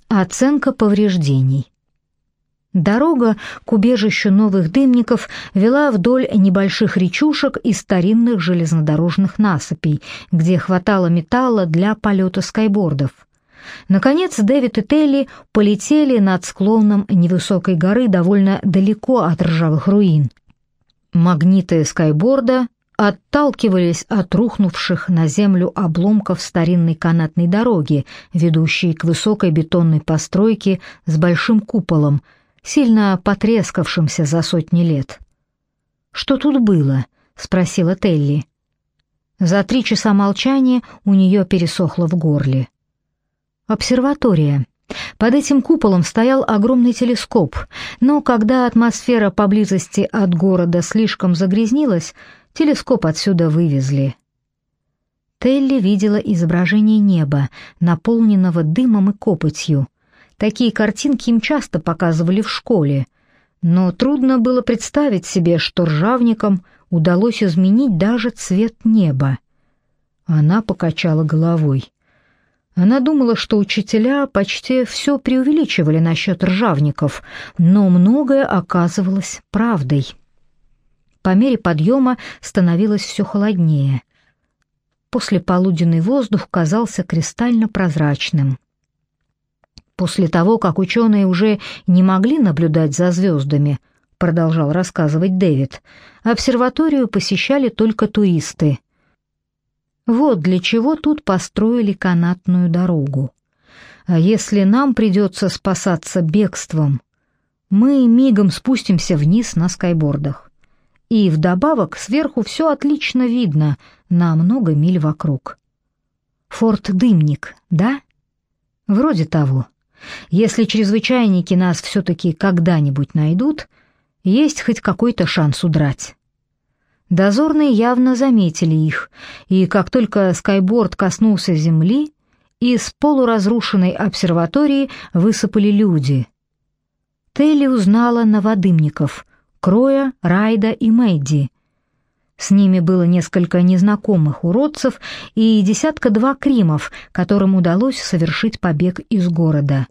Оценка повреждений. Дорога к убежищу новых дымников вела вдоль небольших речушек и старинных железнодорожных насыпей, где хватало металла для полета скайбордов. Наконец Дэвид и Телли полетели над склоном невысокой горы довольно далеко от ржавых руин. Магниты скайборда отталкивались от рухнувших на землю обломков старинной канатной дороги, ведущей к высокой бетонной постройке с большим куполом, сильно потрескавшимся за сотни лет. «Что тут было?» — спросила Телли. За 3 часа молчания у нее пересохло в горле. «Обсерватория. Под этим куполом стоял огромный телескоп, но когда атмосфера поблизости от города слишком загрязнилась, телескоп отсюда вывезли». Телли видела изображение неба, наполненного дымом и копотью. Такие картинки им часто показывали в школе, но трудно было представить себе, что ржавникам удалось изменить даже цвет неба. Она покачала головой. Она думала, что учителя почти все преувеличивали насчет ржавников, но многое оказывалось правдой. По мере подъема становилось все холоднее. Послеполуденный воздух казался кристально прозрачным. После того, как ученые уже не могли наблюдать за звездами, продолжал рассказывать Дэвид, обсерваторию посещали только туристы. Вот для чего тут построили канатную дорогу. А если нам придется спасаться бегством, мы мигом спустимся вниз на скайбордах. И вдобавок сверху все отлично видно на много миль вокруг. Форт Дымник, да? Вроде того. Если чрезвычайники нас все-таки когда-нибудь найдут, есть хоть какой-то шанс удрать. Дозорные явно заметили их, и как только скайборд коснулся земли, из полуразрушенной обсерватории высыпали люди. Телли узнала новодымников — Кроя, Райда и Мэдди. С ними было несколько незнакомых уродцев и 1-2 кримов, которым удалось совершить побег из города.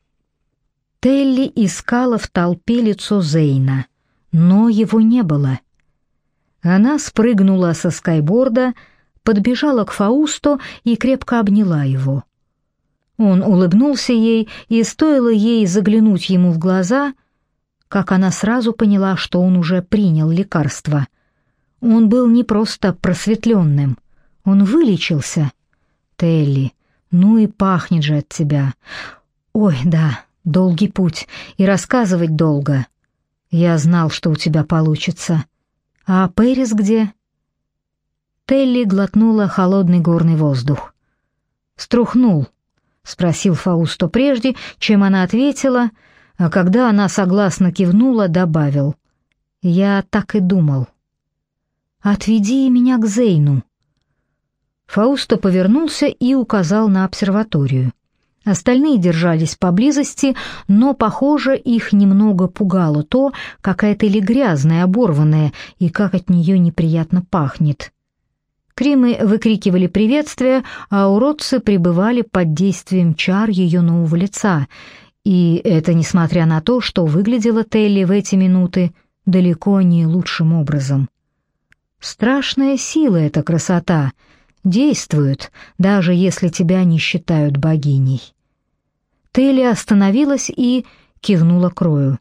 Телли искала в толпе лицо Зейна, но его не было. Она спрыгнула со скайборда, подбежала к Фаусту и крепко обняла его. Он улыбнулся ей, и стоило ей заглянуть ему в глаза, как она сразу поняла, что он уже принял лекарство. Он был не просто просветленным, он вылечился. «Телли, ну и пахнет же от тебя. Ой, да, долгий путь, и рассказывать долго. Я знал, что у тебя получится. А Пэрис где?» Телли глотнула холодный горный воздух. «Струхнул?» — спросил Фаусто прежде, чем она ответила, а когда она согласно кивнула, добавил: «Я так и думал». «Отведи меня к Зейну». Фаусто повернулся и указал на обсерваторию. Остальные держались поблизости, но, похоже, их немного пугало то, какая Телли грязная, оборванная, и как от нее неприятно пахнет. Кримы выкрикивали приветствия, а уродцы пребывали под действием чар ее нового лица, и это несмотря на то, что выглядела Телли в эти минуты далеко не лучшим образом. Страшная сила эта красота, действует, даже если тебя не считают богиней. Телли остановилась и кивнула Крою.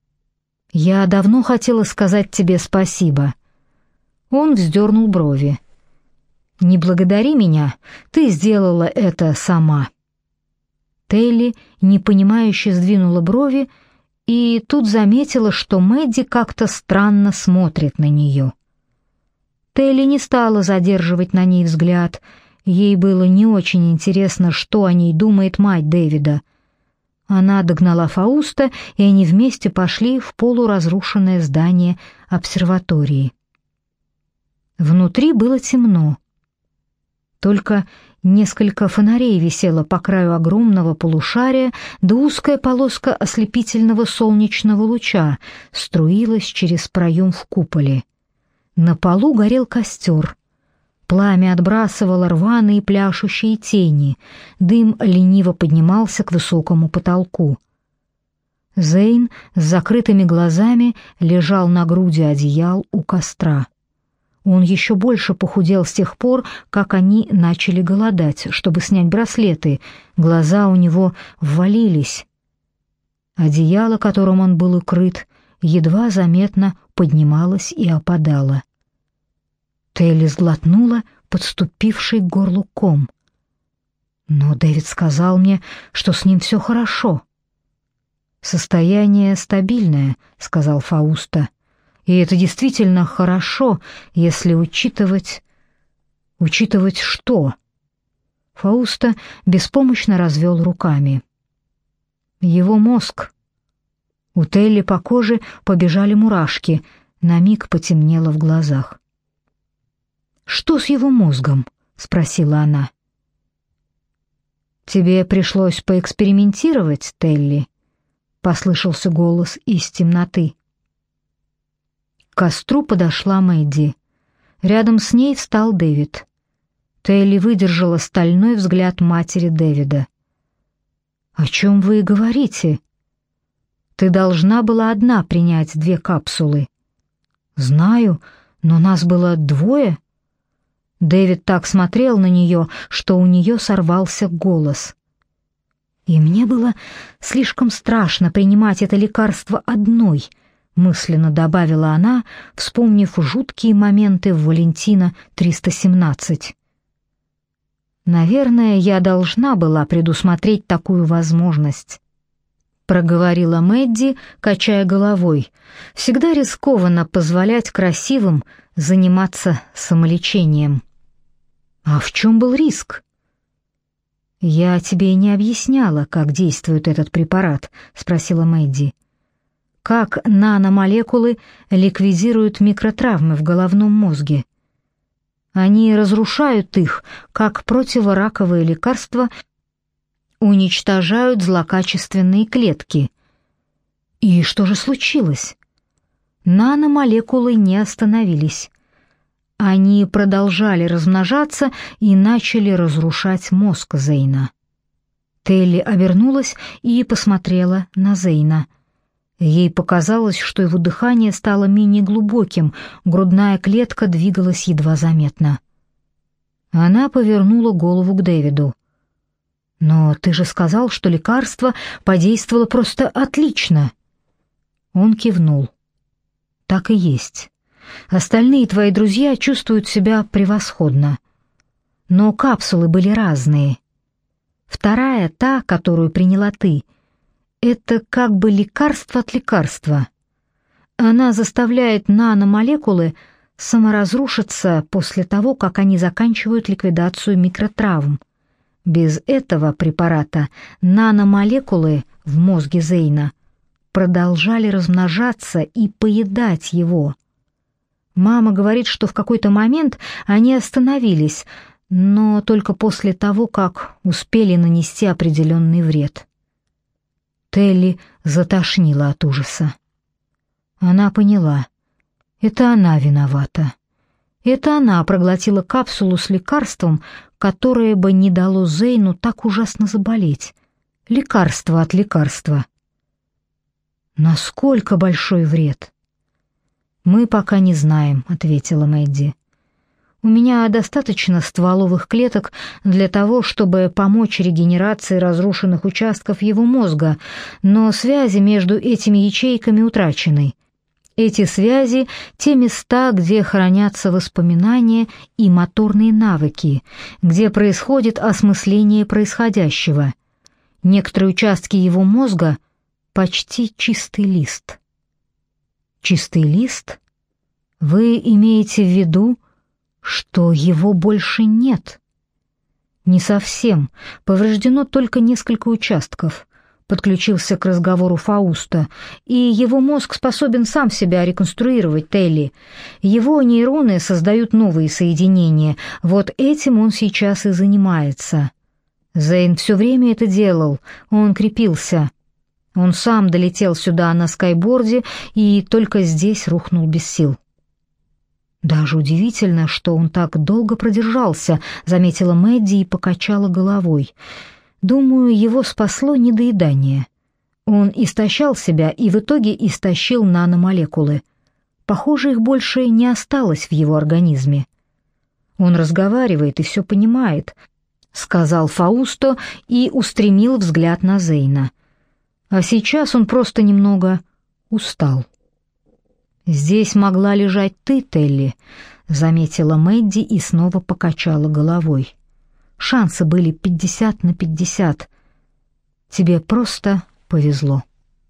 «Я давно хотела сказать тебе спасибо». Он вздернул брови. «Не благодари меня, ты сделала это сама». Телли непонимающе сдвинула брови и тут заметила, что Мэдди как-то странно смотрит на нее. Телли не стала задерживать на ней взгляд, ей было не очень интересно, что о ней думает мать Дэвида. Она догнала Фауста, и они вместе пошли в полуразрушенное здание обсерватории. Внутри было темно. Только несколько фонарей висело по краю огромного полушария, да узкая полоска ослепительного солнечного луча струилась через проем в куполе. На полу горел костер. Пламя отбрасывало рваные пляшущие тени, дым лениво поднимался к высокому потолку. Зейн с закрытыми глазами лежал на груди одеял у костра. Он еще больше похудел с тех пор, как они начали голодать, чтобы снять браслеты. Глаза у него ввалились. Одеяло, которым он был укрыт, едва заметно поднималось и опадало. Телли сглотнула подступивший к горлу ком. «Но Дэвид сказал мне, что с ним все хорошо». «Состояние стабильное», — сказал Фауста. «И это действительно хорошо, если учитывать...» «Учитывать что?» Фауста беспомощно развел руками. «Его мозг». У Телли по коже побежали мурашки, на миг потемнело в глазах. «Что с его мозгом?» — спросила она. «Тебе пришлось поэкспериментировать, Телли?» — послышался голос из темноты. К костру подошла Мэдди. Рядом с ней встал Дэвид. Телли выдержала стальной взгляд матери Дэвида. «О чем вы говорите? Ты должна была одна принять 2 капсулы». «Знаю, но нас было 2». Дэвид так смотрел на нее, что у нее сорвался голос. «И мне было слишком страшно принимать это лекарство одной», — мысленно добавила она, вспомнив жуткие моменты в Валентина 317. «Наверное, я должна была предусмотреть такую возможность», — проговорила Мэдди, качая головой. «Всегда рискованно позволять красивым заниматься самолечением». «А в чем был риск?» «Я тебе не объясняла, как действует этот препарат», — спросила Мэдди. «Как наномолекулы ликвидируют микротравмы в головном мозге? Они разрушают их, как противораковые лекарства уничтожают злокачественные клетки». «И что же случилось?» Наномолекулы не остановились. Они продолжали размножаться и начали разрушать мозг Зейна. Телли обернулась и посмотрела на Зейна. Ей показалось, что его дыхание стало менее глубоким, грудная клетка двигалась едва заметно. Она повернула голову к Дэвиду. «Но ты же сказал, что лекарство подействовало просто отлично». Он кивнул. «Так и есть. Остальные твои друзья чувствуют себя превосходно. Но капсулы были разные. Вторая, та, которую приняла ты, это как бы лекарство от лекарства. Она заставляет наномолекулы саморазрушиться после того, как они заканчивают ликвидацию микротравм. Без этого препарата наномолекулы в мозге Зейна продолжали размножаться и поедать его. Мама говорит, что в какой-то момент они остановились, но только после того, как успели нанести определенный вред. Телли затошнило от ужаса. Она поняла. Это она виновата. Это она проглотила капсулу с лекарством, которое бы не дало Зейну так ужасно заболеть. Лекарство от лекарства. Насколько большой вред? «Мы пока не знаем», — ответила Мэдди. «У меня достаточно стволовых клеток для того, чтобы помочь регенерации разрушенных участков его мозга, но связи между этими ячейками утрачены. Эти связи — те места, где хранятся воспоминания и моторные навыки, где происходит осмысление происходящего. Некоторые участки его мозга — почти чистый лист». «Чистый лист? Вы имеете в виду, что его больше нет?» «Не совсем. Повреждено только несколько участков», — подключился к разговору Фауста, «и его мозг способен сам себя реконструировать, Телли. Его нейроны создают новые соединения. Вот этим он сейчас и занимается. Зейн все время это делал, он крепился. Он сам долетел сюда на скайборде и только здесь рухнул без сил». «Даже удивительно, что он так долго продержался», — заметила Мэдди и покачала головой. «Думаю, его спасло недоедание. Он истощал себя и в итоге истощил наномолекулы. Похоже, их больше не осталось в его организме». «Он разговаривает и все понимает», — сказал Фаусто и устремил взгляд на Зейна. «А сейчас он просто немного устал». «Здесь могла лежать ты, Телли», — заметила Мэдди и снова покачала головой. «Шансы были 50/50. Тебе просто повезло».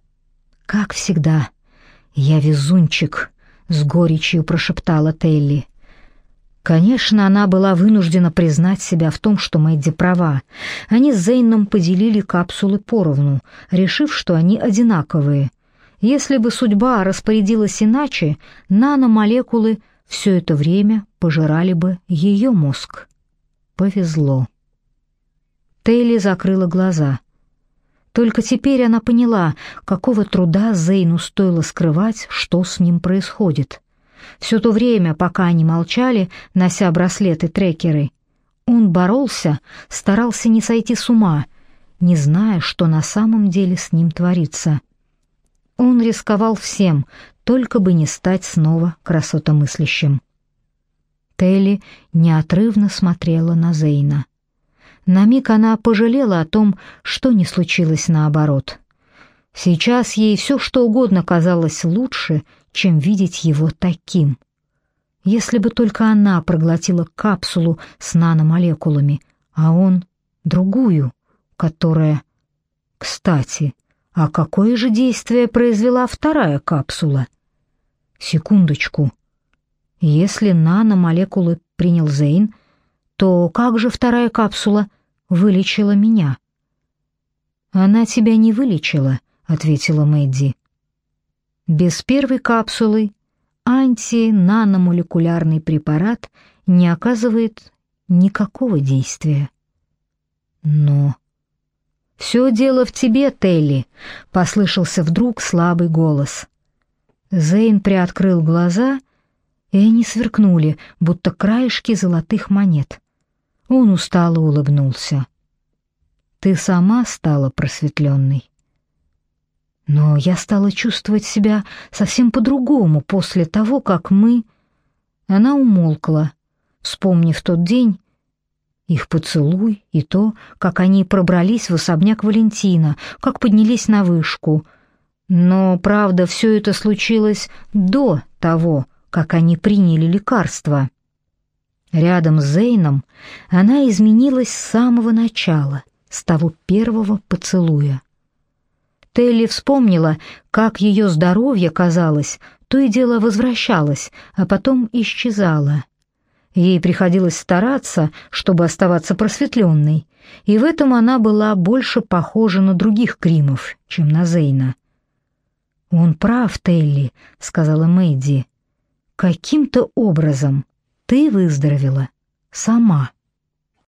«Как всегда, я везунчик», — с горечью прошептала Телли. Конечно, она была вынуждена признать себя в том, что Мэдди права. Они с Зейном поделили капсулы поровну, решив, что они одинаковые. Если бы судьба распорядилась иначе, наномолекулы все это время пожирали бы ее мозг. Повезло. Телли закрыла глаза. Только теперь она поняла, какого труда Зейну стоило скрывать, что с ним происходит. Все то время, пока они молчали, нося браслеты-трекеры, он боролся, старался не сойти с ума, не зная, что на самом деле с ним творится. Он рисковал всем, только бы не стать снова красотомыслящим. Телли неотрывно смотрела на Зейна. На миг она пожалела о том, что не случилось наоборот. Сейчас ей все что угодно казалось лучше, чем видеть его таким. Если бы только она проглотила капсулу с наномолекулами, а он — другую, которая... Кстати, а какое же действие произвела вторая капсула? Секундочку. Если наномолекулы принял Зейн, то как же вторая капсула вылечила меня? «Она тебя не вылечила», — ответила Мэдди. «Без первой капсулы антинаномолекулярный препарат не оказывает никакого действия». «Но...» «Все дело в тебе, Телли», — послышался вдруг слабый голос. Зейн приоткрыл глаза, и они сверкнули, будто краешки золотых монет. Он устало улыбнулся. «Ты сама стала просветленной». «Но я стала чувствовать себя совсем по-другому после того, как мы...» Она умолкла, вспомнив тот день, их поцелуй и то, как они пробрались в особняк Валентина, как поднялись на вышку. Но, правда, все это случилось до того, как они приняли лекарство. Рядом с Зейном она изменилась с самого начала, с того первого поцелуя. Телли вспомнила, как ее здоровье, казалось, то и дело возвращалось, а потом исчезало. Ей приходилось стараться, чтобы оставаться просветленной, и в этом она была больше похожа на других Кримов, чем на Зейна. «Он прав, Телли», — сказала Мэдди. «Каким-то образом ты выздоровела сама».